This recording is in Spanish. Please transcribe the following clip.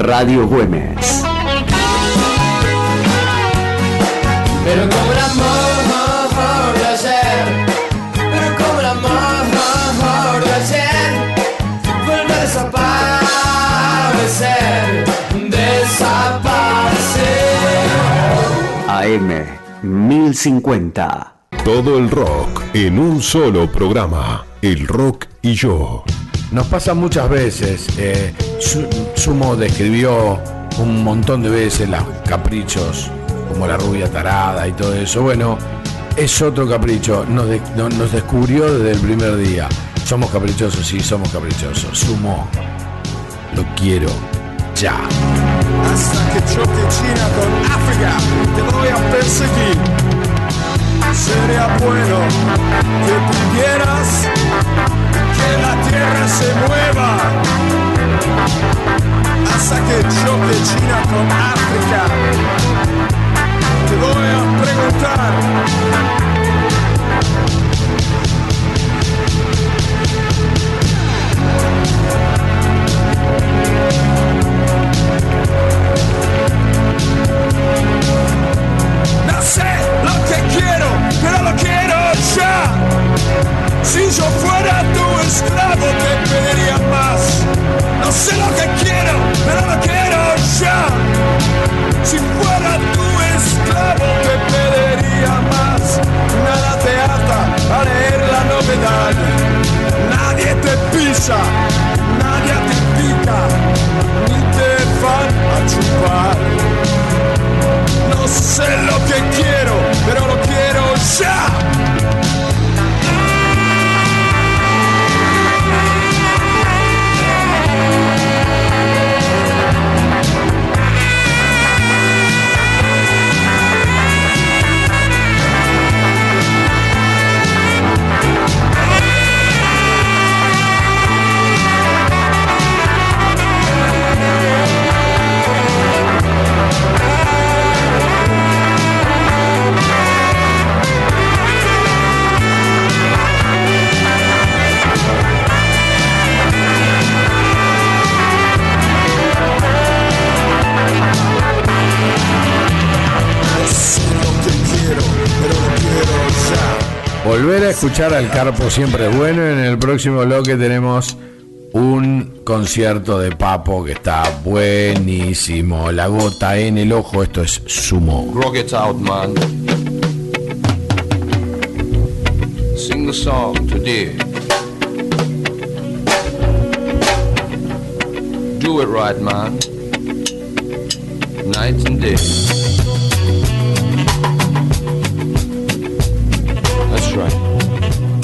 Radio Güemes. Pero como el amor de ayer, pero como el amor de ayer, vuelve a desaparecer, AM 1050. Todo el rock en un solo programa. El Rock y Yo. Nos pasa muchas veces. Sumo describió un montón de veces los caprichos, como la rubia tarada y todo eso. Bueno, es otro capricho. Nos descubrió desde el primer día. Somos caprichosos, sí, somos caprichosos. Sumo, lo quiero ya. Hasta que choque China con África, te voy a perseguir. Sería bueno que pudieras que la tierra se mueva. Hasta que choque China con África, te voy a preguntar. No sé lo que quiero, pero lo quiero ya. Si yo fuera tu esclavo te pediría más. No sé lo que quiero, pero lo quiero ya. Si fuera tu esclavo te pediría más. Nada te ata a leer la novedad. Nadie te pisa, nadie te pica, ni te van a chupar. No sé lo que quiero, pero lo quiero ya. Volver a escuchar al Carpo siempre es bueno. En el próximo bloque tenemos un concierto de Papo que está buenísimo. La gota en el ojo. Esto es Sumo. Rock it out, man. Sing the song today. Do it right, man. Night and day. That's right.